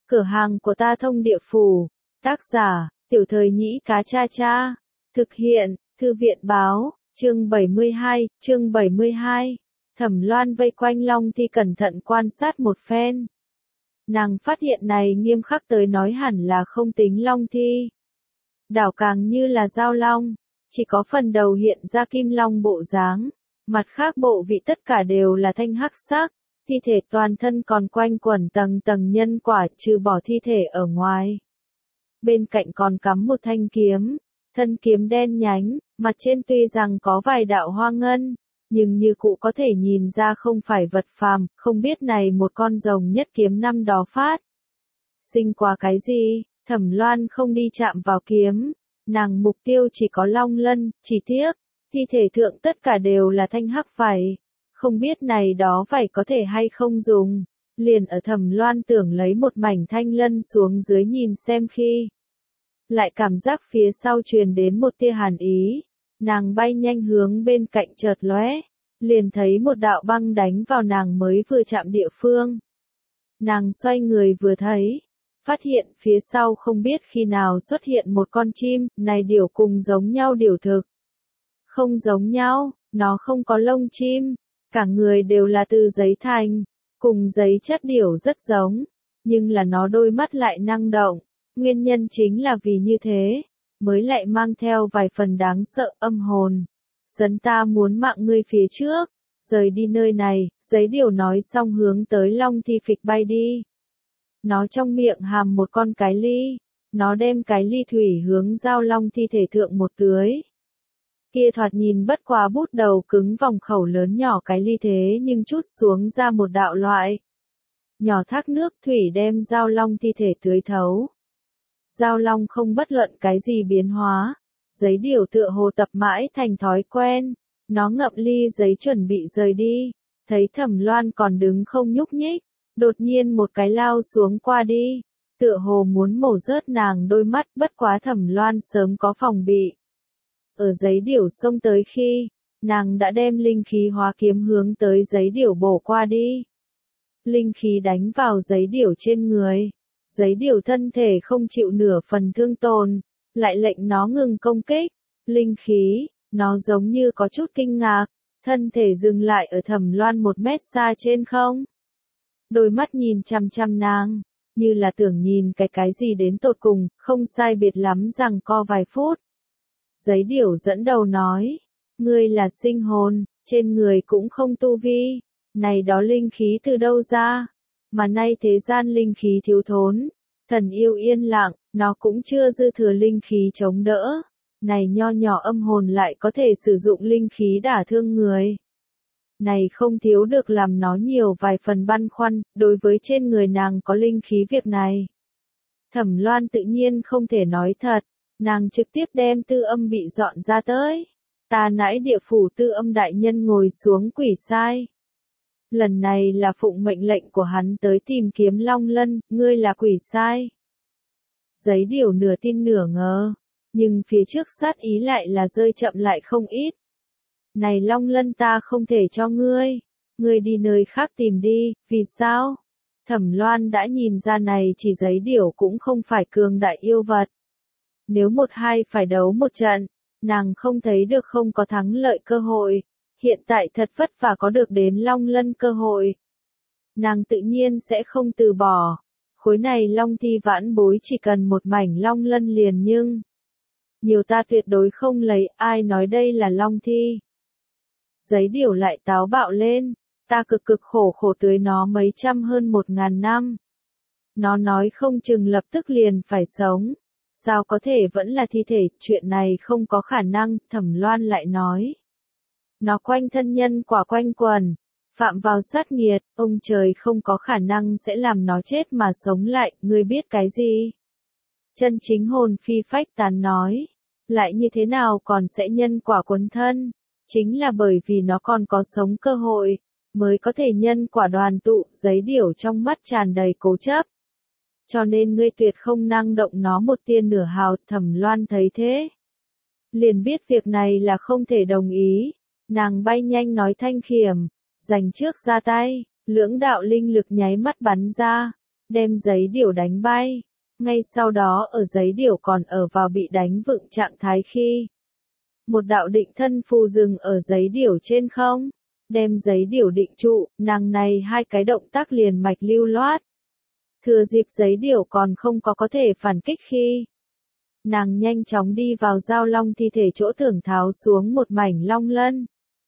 Cửa hàng của ta thông địa phủ. Tác giả, Tiểu Thời Nhĩ Cá Cha Cha. Thực hiện, Thư viện báo, chương 72. Thẩm Loan vây quanh Long Thi cẩn thận quan sát một phen. Nàng phát hiện này nghiêm khắc tới nói hẳn là không tính Long Thi. Đảo càng như là dao long, chỉ có phần đầu hiện ra kim long bộ dáng, mặt khác bộ vị tất cả đều là thanh hắc sắc, thi thể toàn thân còn quanh quẩn tầng tầng nhân quả trừ bỏ thi thể ở ngoài. Bên cạnh còn cắm một thanh kiếm, thân kiếm đen nhánh, mặt trên tuy rằng có vài đạo hoa ngân, nhưng như cụ có thể nhìn ra không phải vật phàm, không biết này một con rồng nhất kiếm năm đó phát. Sinh qua cái gì, Thẩm Loan không đi chạm vào kiếm, nàng mục tiêu chỉ có long lân, chỉ tiếc, thi thể thượng tất cả đều là thanh hắc vảy, không biết này đó vảy có thể hay không dùng, liền ở Thẩm Loan tưởng lấy một mảnh thanh lân xuống dưới nhìn xem khi. Lại cảm giác phía sau truyền đến một tia hàn ý, nàng bay nhanh hướng bên cạnh chợt lóe, liền thấy một đạo băng đánh vào nàng mới vừa chạm địa phương. Nàng xoay người vừa thấy, phát hiện phía sau không biết khi nào xuất hiện một con chim, này điểu cùng giống nhau điểu thực. Không giống nhau, nó không có lông chim, cả người đều là từ giấy thành, cùng giấy chất điểu rất giống, nhưng là nó đôi mắt lại năng động, nguyên nhân chính là vì như thế, mới lại mang theo vài phần đáng sợ âm hồn. Dẫn ta muốn mạng ngươi phía trước, rời đi nơi này, giấy điểu nói xong hướng tới Long Thi phịch bay đi. Nó trong miệng hàm một con cái ly, nó đem cái ly thủy hướng giao long thi thể thượng một tưới. Kia thoạt nhìn bất quá bút đầu cứng vòng khẩu lớn nhỏ cái ly thế nhưng chút xuống ra một đạo loại. Nhỏ thác nước thủy đem giao long thi thể tưới thấu. Giao long không bất luận cái gì biến hóa, giấy điểu tựa hồ tập mãi thành thói quen, nó ngậm ly giấy chuẩn bị rời đi, thấy Thẩm Loan còn đứng không nhúc nhích, đột nhiên một cái lao xuống qua đi, tựa hồ muốn mổ rớt nàng đôi mắt, bất quá Thẩm Loan sớm có phòng bị. Ở giấy điểu xông tới khi, nàng đã đem linh khí hóa kiếm hướng tới giấy điểu bổ qua đi. Linh khí đánh vào giấy điểu trên người, giấy điểu thân thể không chịu nửa phần thương tổn, lại lệnh nó ngừng công kích. Linh khí, nó giống như có chút kinh ngạc, thân thể dừng lại ở Thẩm Loan 1 mét xa trên không. Đôi mắt nhìn chăm chăm nàng, như là tưởng nhìn cái gì đến tột cùng, không sai biệt lắm rằng co vài phút. Giấy điểu dẫn đầu nói, ngươi là sinh hồn, trên người cũng không tu vi, này đó linh khí từ đâu ra, mà nay thế gian linh khí thiếu thốn, thần yêu yên lặng, nó cũng chưa dư thừa linh khí chống đỡ, này nho nhỏ âm hồn lại có thể sử dụng linh khí đả thương người. Này không thiếu được làm nó nhiều vài phần băn khoăn, đối với trên người nàng có linh khí việc này. Thẩm Loan tự nhiên không thể nói thật, nàng trực tiếp đem tư âm bị dọn ra tới. Ta nãi địa phủ tư âm đại nhân ngồi xuống quỷ sai. Lần này là phụng mệnh lệnh của hắn tới tìm kiếm Long Lân, ngươi là quỷ sai. Giấy điểu nửa tin nửa ngờ, nhưng phía trước sát ý lại là rơi chậm lại không ít. Này Long Lân ta không thể cho ngươi đi nơi khác tìm đi, vì sao? Thẩm Loan đã nhìn ra này chỉ giấy điểu cũng không phải cường đại yêu vật. Nếu một hai phải đấu một trận, nàng không thấy được không có thắng lợi cơ hội, hiện tại thật vất vả có được đến Long Lân cơ hội. Nàng tự nhiên sẽ không từ bỏ, khối này Long Thi vãn bối chỉ cần một mảnh Long Lân liền nhưng nhiều ta tuyệt đối không lấy, ai nói đây là Long Thi. Giấy điểu lại táo bạo lên, ta cực khổ tưới nó mấy trăm hơn 1000 năm. Nó nói không chừng lập tức liền phải sống, sao có thể vẫn là thi thể, chuyện này không có khả năng, Thẩm Loan lại nói. Nó quanh thân nhân quả quanh quần, phạm vào sát nghiệt, ông trời không có khả năng sẽ làm nó chết mà sống lại, ngươi biết cái gì? Chân chính hồn phi phách tán nói, lại như thế nào còn sẽ nhân quả cuốn thân? Chính là bởi vì nó còn có sống cơ hội, mới có thể nhân quả đoàn tụ, giấy điểu trong mắt tràn đầy cố chấp. Cho nên ngươi tuyệt không năng động nó một tia nửa hào, Thẩm Loan thấy thế. Liền biết việc này là không thể đồng ý, nàng bay nhanh nói thanh khiểm, dành trước ra tay, lưỡng đạo linh lực nháy mắt bắn ra, đem giấy điểu đánh bay. Ngay sau đó ở giấy điểu còn ở vào bị đánh vựng trạng thái khi một đạo định thân phù dừng ở giấy điểu trên không, đem giấy điểu định trụ, nàng này hai cái động tác liền mạch lưu loát. Thừa dịp giấy điểu còn không có thể phản kích khi nàng nhanh chóng đi vào Giao Long thi thể chỗ tưởng tháo xuống một mảnh long lân.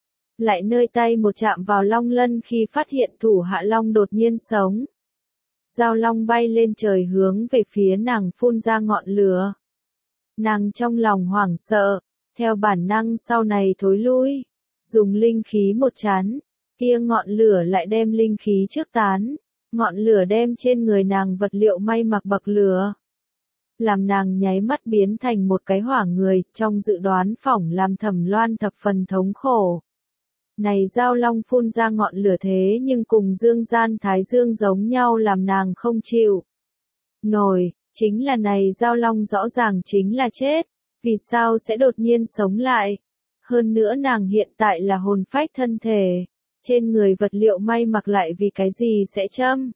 Lại nơi tay một chạm vào long lân khi phát hiện thủ hạ long đột nhiên sống. Giao Long bay lên trời hướng về phía nàng phun ra ngọn lửa. Nàng trong lòng hoảng sợ, theo bản năng sau này thối lui, dùng linh khí một chán, kia ngọn lửa lại đem linh khí trước tán, ngọn lửa đem trên người nàng vật liệu may mặc bậc lửa. Làm nàng nháy mắt biến thành một cái hỏa người, trong dự đoán phỏng làm Thẩm Loan thập phần thống khổ. Này Giao Long phun ra ngọn lửa thế nhưng cùng dương gian thái dương giống nhau làm nàng không chịu nổi, chính là này Giao Long rõ ràng chính là chết, vì sao sẽ đột nhiên sống lại? Hơn nữa nàng hiện tại là hồn phách thân thể, trên người vật liệu may mặc lại vì cái gì sẽ châm?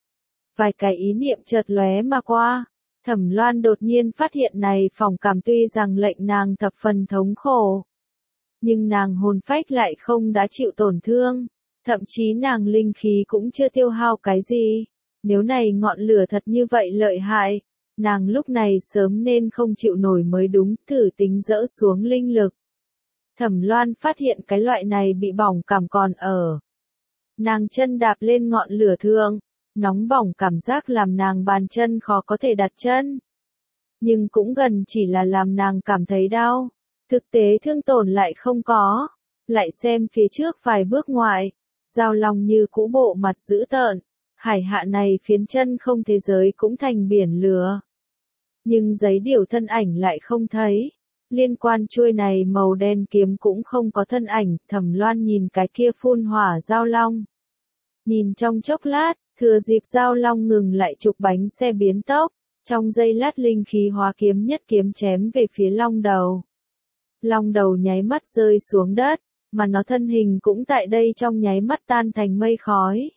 Vài cái ý niệm chợt lóe mà qua, Thẩm Loan đột nhiên phát hiện này phỏng cảm tuy rằng lệnh nàng thập phần thống khổ. Nhưng nàng hồn phách lại không đã chịu tổn thương, thậm chí nàng linh khí cũng chưa tiêu hao cái gì. Nếu này ngọn lửa thật như vậy lợi hại, nàng lúc này sớm nên không chịu nổi mới đúng, thử tính dỡ xuống linh lực. Thẩm Loan phát hiện cái loại này bị bỏng cảm còn ở. Nàng chân đạp lên ngọn lửa thượng, nóng bỏng cảm giác làm nàng bàn chân khó có thể đặt chân. Nhưng cũng gần chỉ là làm nàng cảm thấy đau. Thực tế thương tổn lại không có, lại xem phía trước vài bước ngoại, Giao Long như cũ bộ mặt dữ tợn, hải hạ này phiến chân không thế giới cũng thành biển lửa. Nhưng giấy điểu thân ảnh lại không thấy, liên quan chuôi này màu đen kiếm cũng không có thân ảnh, Thẩm Loan nhìn cái kia phun hỏa Giao Long. Nhìn trong chốc lát, thừa dịp Giao Long ngừng lại trục bánh xe biến tốc, trong giây lát linh khí hóa kiếm nhất kiếm chém về phía long đầu. Long đầu nháy mắt rơi xuống đất, mà nó thân hình cũng tại đây trong nháy mắt tan thành mây khói.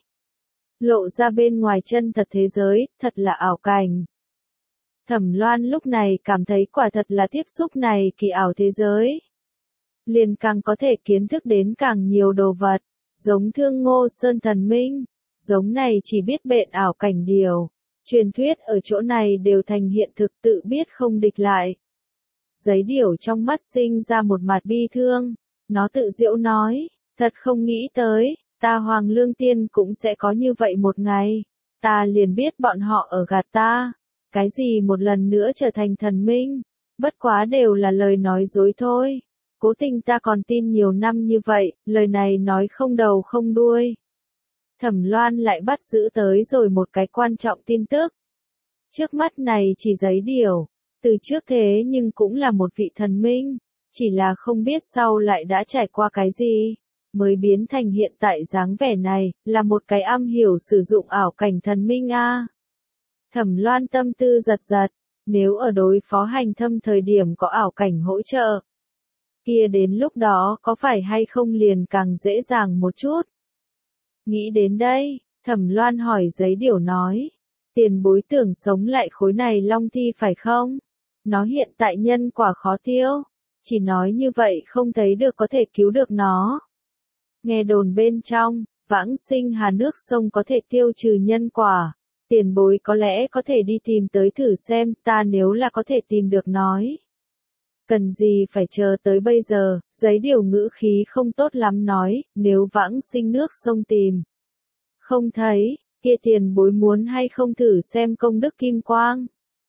Lộ ra bên ngoài chân thật thế giới, thật là ảo cảnh. Thẩm Loan lúc này cảm thấy quả thật là tiếp xúc này kỳ ảo thế giới. Liền càng có thể kiến thức đến càng nhiều đồ vật, giống Thương Ngô Sơn Thần Minh, giống này chỉ biết bện ảo cảnh điều. Truyền thuyết ở chỗ này đều thành hiện thực tự biết không địch lại. Giấy điểu trong mắt sinh ra một mặt bi thương, nó tự giễu nói, thật không nghĩ tới, ta Hoàng Lương Tiên cũng sẽ có như vậy một ngày, ta liền biết bọn họ ở gạt ta, cái gì một lần nữa trở thành thần minh, bất quá đều là lời nói dối thôi, cố tình ta còn tin nhiều năm như vậy, lời này nói không đầu không đuôi. Thẩm Loan lại bắt giữ tới rồi một cái quan trọng tin tức. Trước mắt này chỉ giấy điểu. Từ trước thế nhưng cũng là một vị thần minh, chỉ là không biết sau lại đã trải qua cái gì, mới biến thành hiện tại dáng vẻ này, là một cái am hiểu sử dụng ảo cảnh thần minh a. Thẩm Loan tâm tư giật giật, nếu ở đối phó hành thâm thời điểm có ảo cảnh hỗ trợ, kia đến lúc đó có phải hay không liền càng dễ dàng một chút. Nghĩ đến đây, Thẩm Loan hỏi giấy điểu nói, tiền bối tưởng sống lại khối này long thi phải không? Nó hiện tại nhân quả khó tiêu, chỉ nói như vậy không thấy được có thể cứu được nó. Nghe đồn bên trong, vãng sinh hà nước sông có thể tiêu trừ nhân quả, tiền bối có lẽ có thể đi tìm tới thử xem, ta nếu là có thể tìm được nói. Cần gì phải chờ tới bây giờ, giấy điểu ngữ khí không tốt lắm nói, nếu vãng sinh nước sông tìm. Không thấy, kia tiền bối muốn hay không thử xem công đức kim quang.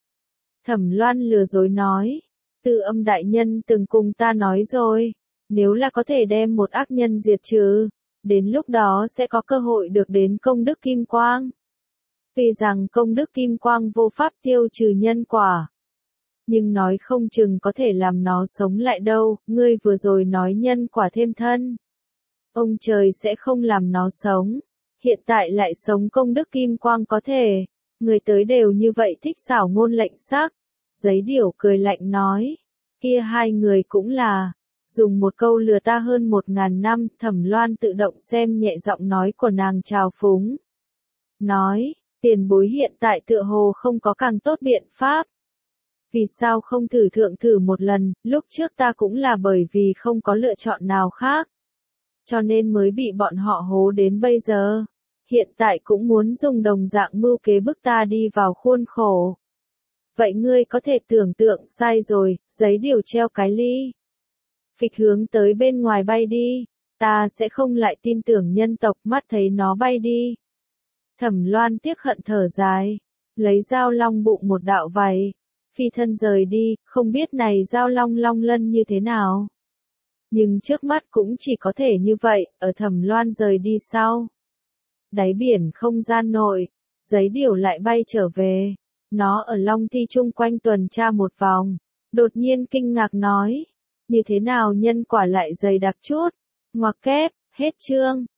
Thẩm Loan lừa dối nói, Tư Âm đại nhân từng cùng ta nói rồi, nếu là có thể đem một ác nhân diệt trừ, đến lúc đó sẽ có cơ hội được đến công đức kim quang. Vì rằng công đức kim quang vô pháp tiêu trừ nhân quả, nhưng nói không chừng có thể làm nó sống lại đâu, ngươi vừa rồi nói nhân quả thêm thân. Ông trời sẽ không làm nó sống, hiện tại lại sống công đức kim quang có thể. Người tới đều như vậy thích xảo ngôn lệnh sắc. Giấy điểu cười lạnh nói. Kia hai người cũng là. Dùng một câu lừa ta hơn 1000 năm. Thẩm Loan tự động xem nhẹ giọng nói của nàng trào phúng. Nói. Tiền bối hiện tại tựa hồ không có càng tốt biện pháp. Vì sao không thử một lần, lúc trước ta cũng là bởi vì không có lựa chọn nào khác. Cho nên mới bị bọn họ hố đến bây giờ. Hiện tại cũng muốn dùng đồng dạng mưu kế bức ta đi vào khuôn khổ. Vậy ngươi có thể tưởng tượng sai rồi, giấy điều treo cái ly. Phịch hướng tới bên ngoài bay đi, ta sẽ không lại tin tưởng nhân tộc mắt thấy nó bay đi. Thẩm Loan tiếc hận thở dài, lấy dao long bụng một đạo vảy, phi thân rời đi, không biết này dao long long lân như thế nào. Nhưng trước mắt cũng chỉ có thể như vậy, ở Thẩm Loan rời đi sau. Đáy biển không gian nội, giấy điều lại bay trở về. Nó ở Long Thi chung quanh tuần tra một vòng, đột nhiên kinh ngạc nói, như thế nào nhân quả lại dày đặc chút, ngoặc kép, hết chương.